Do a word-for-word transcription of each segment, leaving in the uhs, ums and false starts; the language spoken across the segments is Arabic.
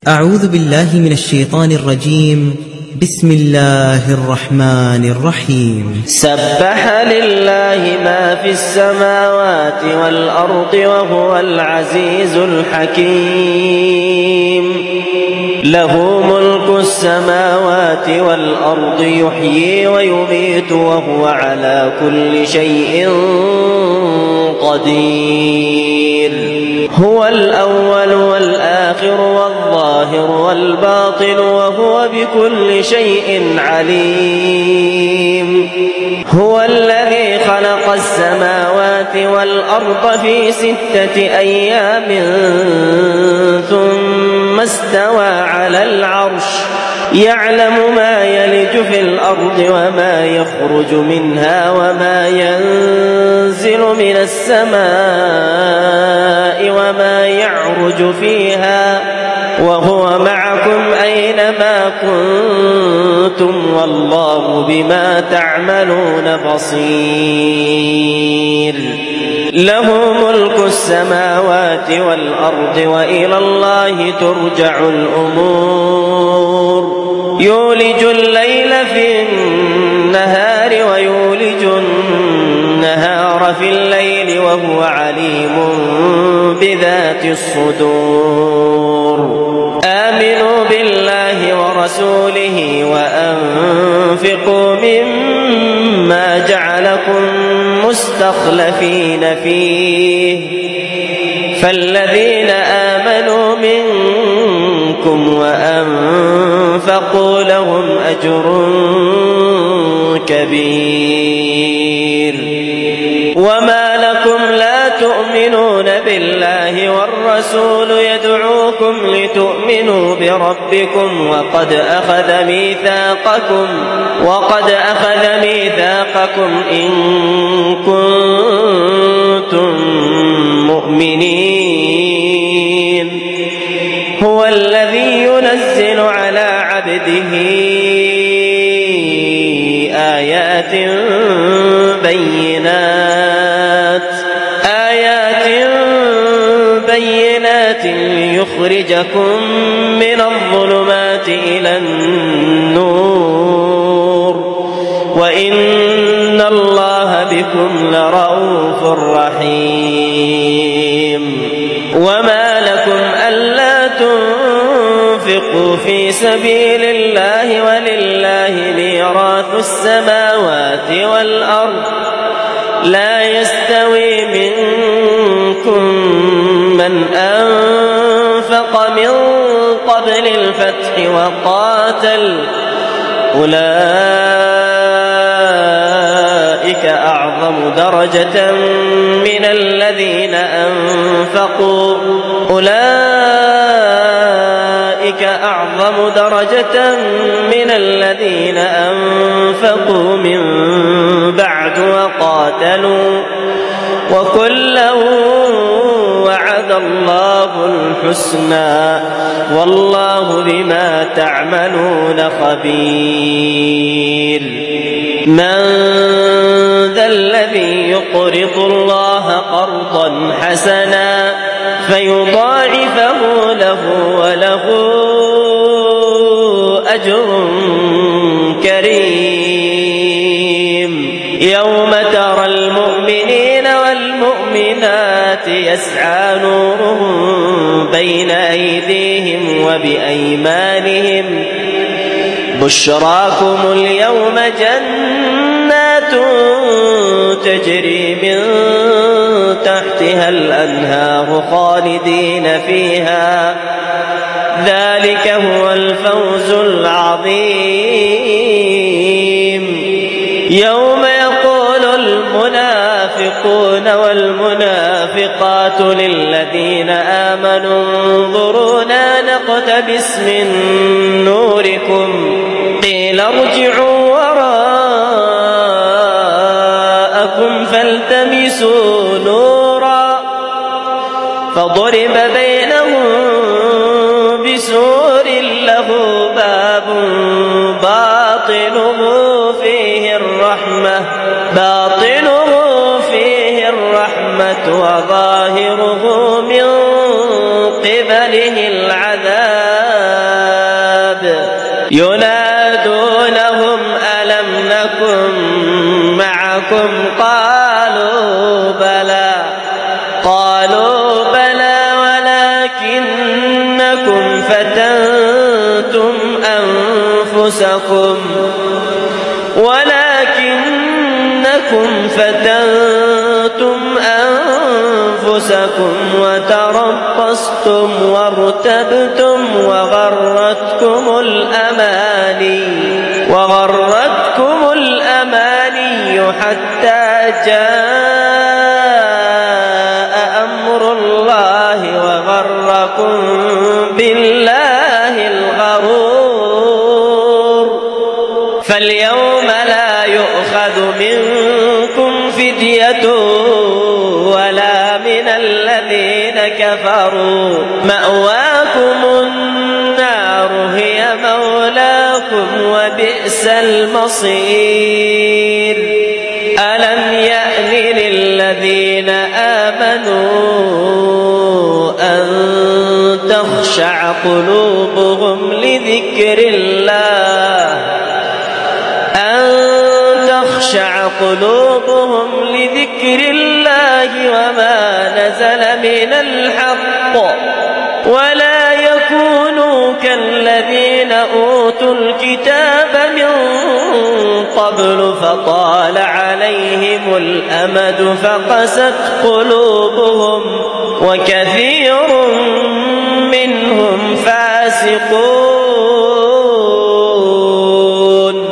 أعوذ بالله من الشيطان الرجيم. بسم الله الرحمن الرحيم. سبح لله ما في السماوات والأرض وهو العزيز الحكيم. له ملك السماوات والأرض يحيي ويميت وهو على كل شيء قدير. هو الأول والآخر والظاهر والباطن وهو بكل شيء عليم. هو الذي خلق السماوات والأرض في ستة أيام ثم استوى على العرش يعلم ما يلج في الأرض وما يخرج منها وما ينزل من السماء وما يعرج فيها وهو معكم أينما كنتم والله بما تعملون بصير. له ملك السماوات والأرض وإلى الله ترجع الأمور. يولج الليل في النهار ويولج النهار في الليل وهو عليم بذات الصدور. آمنوا بالله ورسوله وأنفقوا مما جعلكم مستخلفين فيه فالذين آمنوا منكم وأنفقوا لهم أجر كبير. وما لكم لا تؤمنون بالله والرسول يدعوكم لتؤمنوا بربكم وقد أخذ ميثاقكم وقد أخذ ميثاقكم إن كنتم مؤمنين. هو الذي ينزل على عبده آيات بينات آيات بينات ليخرجكم من الظلمات إلى النور وإن الله بكم لرءوف رحيم. وما لكم ألا تنفقوا في سبيل الله ولله ميراث السماوات والأرض لا يستوي منكم من أنفق من قبل الفتح وقاتل أولئك أعظم درجة من الذين أنفقوا أولئك أعظم درجة من الذين أنفقوا من بعد وقاتلوا وكلا وعد الله الحسنى والله بما تعملون خبير. من ذا الذي يقرض الله قرضا حسنا فيضاعفه له وله أجر كريم. يوم ترى المؤمنين والمؤمنات يسعى نورهم بين أيديهم وبأيمانهم بشراكم اليوم جنات تجري من تحتها الأنهار خالدين فيها ذلك هو الفوز العظيم. يوم يقول المنافقون والمنافقات للذين آمنوا انظرونا نقتبس من نوركم قيل ارجعوا وراءكم فالتمسوا نورا فضرب بينهم بسور له باب باطنه فيه الرحمة باطنه فيه الرحمة وظاهره من قبله العذاب. ينادونهم ألم نكن معكم قالوا بلى قالوا بلى ولكنكم فتنتم أنفسكم ولكنكم فتنتم أنفسكم وتربصتم وارتبتم وغرتكم الأماني وغرتكم الأماني حتى جاء أمر الله وغركم بالله الغرور فاليوم لا يؤخذ منكم فدية ولا من الذين كفروا مأواكم النار هي مولاكم وبئس المصير ألم يأن للذين آمنوا أن تخشع قلوبهم لذكر الله أن تخشع قلوبهم لذكر الله وما نزل من الحق ولا يكونوا كالذين أوتوا الكتاب من قبل فطال عليهم الأمد فقست قلوبهم وكثير منهم فاسقون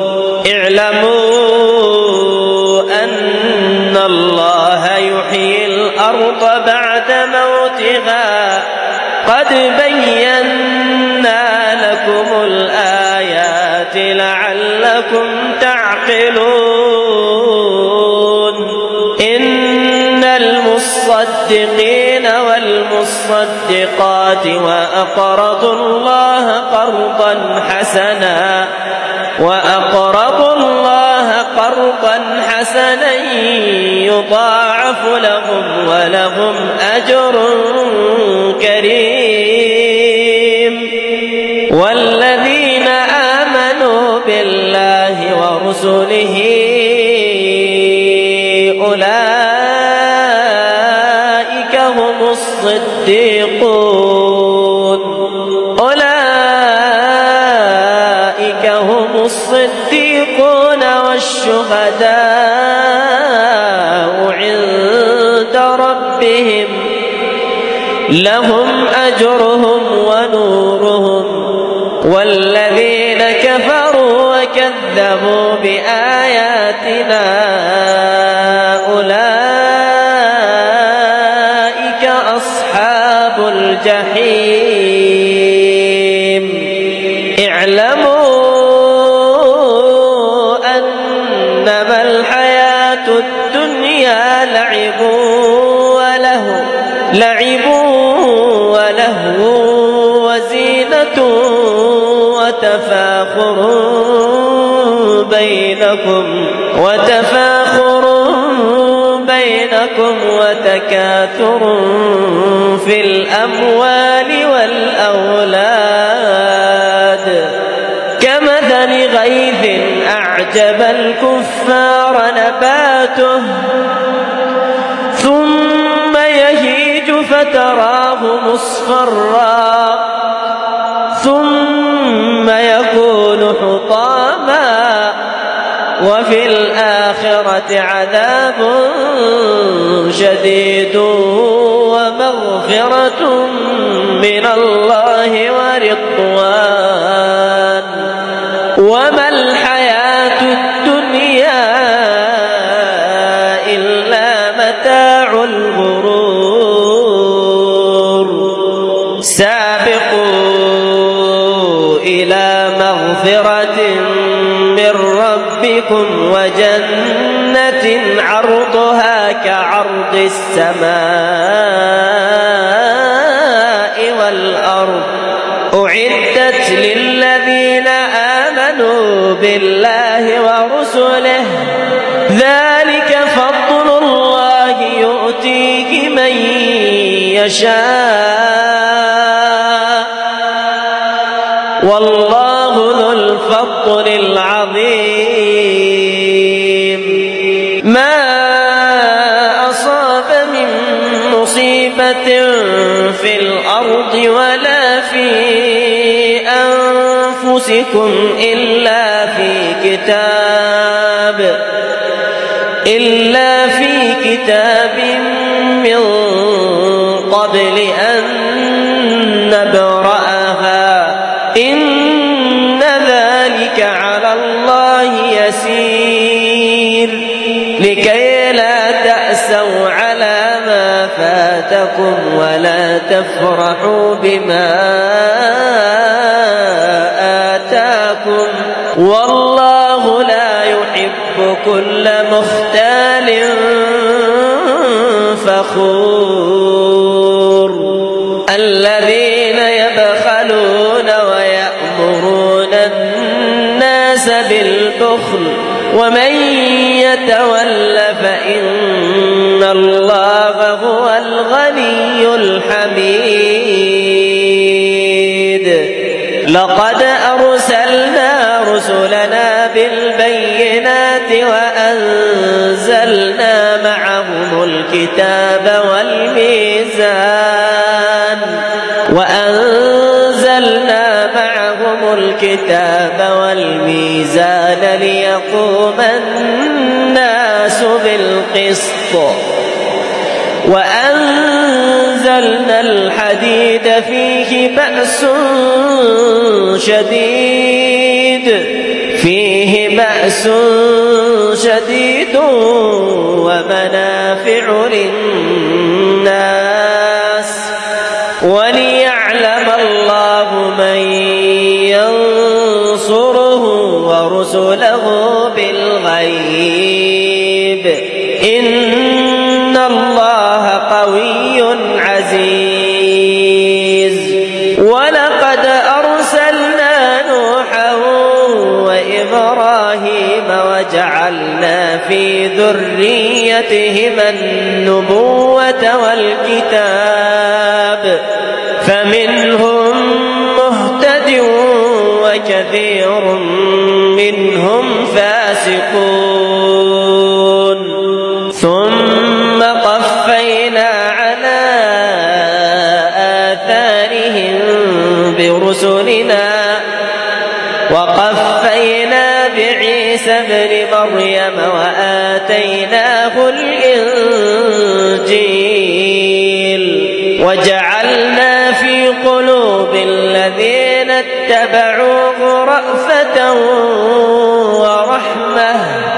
اعلموا أن الله يحيي الأرض بعد موتها قد بينا لكم الآيات لعلكم تعقلون إن المصدقين والمصدقات وأقرضوا الله قرضا حسنا وأقرضوا الله قرضا حسنا يضاعف لهم ولهم أجر كريم والذين آمنوا بالله ورسله أولئك هم الصديقون أولئك هم الصديقون والشهداء عند ربهم لهم أجرهم ونورهم والذين كفروا وكذبوا بآياتنا أولئك أصحاب الجحيم اعلموا أنما الحياة الدنيا لعب وله لعب وله وزينة وتفاخر بينكم وتفاخر بينكم وتكاثر في الأموال والأولاد كمثل غيث أعجب الكفار نباته ثم يهيج فتراه مصفرا ثم يكون حطاما وفي الآخرة عذاب شديد ومغفرة من الله ورضوان وما الحياة الدنيا إلا متاع الغرور سابقوا إلى مغفرة من ربكم وجنة عرضها كعرض السماء والأرض أعدت للذين آمنوا بالله ورسله ذلك فضل الله يؤتيه من يشاء والله ذو الفضل العظيم. ما أصاب من مصيبة في الأرض ولا في أنفسكم إلا في كتاب إلا في كتاب من قبل أن نبرأها إن ذلك على الله يسير. لكي لا تأسوا على ما فاتكم ولا تفرحوا بما آتاكم والله لا يحب كل مختال فخور. الذين يبخلون ويأمرون الناس بالبخل ومن يتول فإن الله هو الغني الحميد. لقد أرسلنا رسلنا بالبينات وأنزلنا معهم الكتاب والميزان وأنزلنا معهم الكتاب والميزان ليقوم الناس بالقسط وأنزلنا الحديد فيه بأس شديد فيه بأس شديد ومنافع للناس وليعلم الله من ينصره ورسله بالغيب إن الله قوي عزيز. ولقد أرسلنا نوحا وإبراهيم وجعلنا في ذريتهما النبوة والكتاب فمنهم مهتد وكثير منهم فاسقون. ثم قفينا على آثارهم برسلنا وقفينا بعيسى ابن مريم وآتيناه الإنجيل وجعلنا في قلوب الذين اتبعوه رأفة ورحمة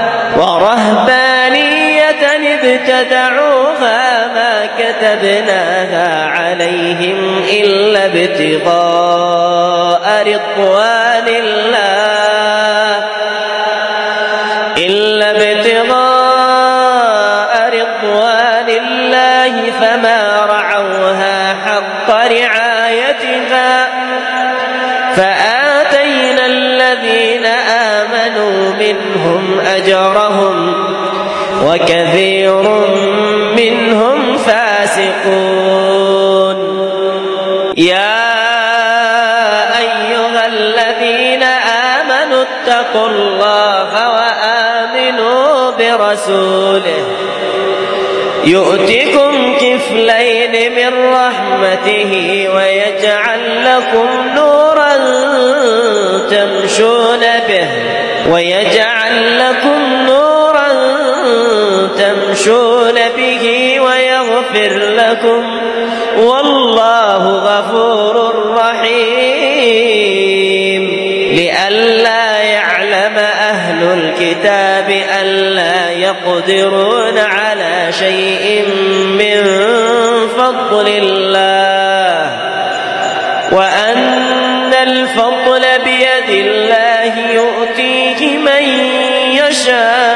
ورهبانية ابتدعوها ما كتبناها عليهم إلا ابتغاء رضوان الله إلا ابتغاء رضوان الله فما رعوها حق رعايتها فآتينا الذين آمنوا منهم أجرهم وكثير منهم فاسقون. يا أيها الذين آمنوا اتقوا الله وآمنوا برسوله يؤتكم كفلين من رحمته ويجعل لكم نورا تمشون به ويجعل لكم نورا تمشون به ويغفر لكم والله غفور رحيم. لئلا يعلم أهل الكتاب ألا يقدرون على شيء من فضل الله وأن الفضل بيد الله يؤتيه من يشاء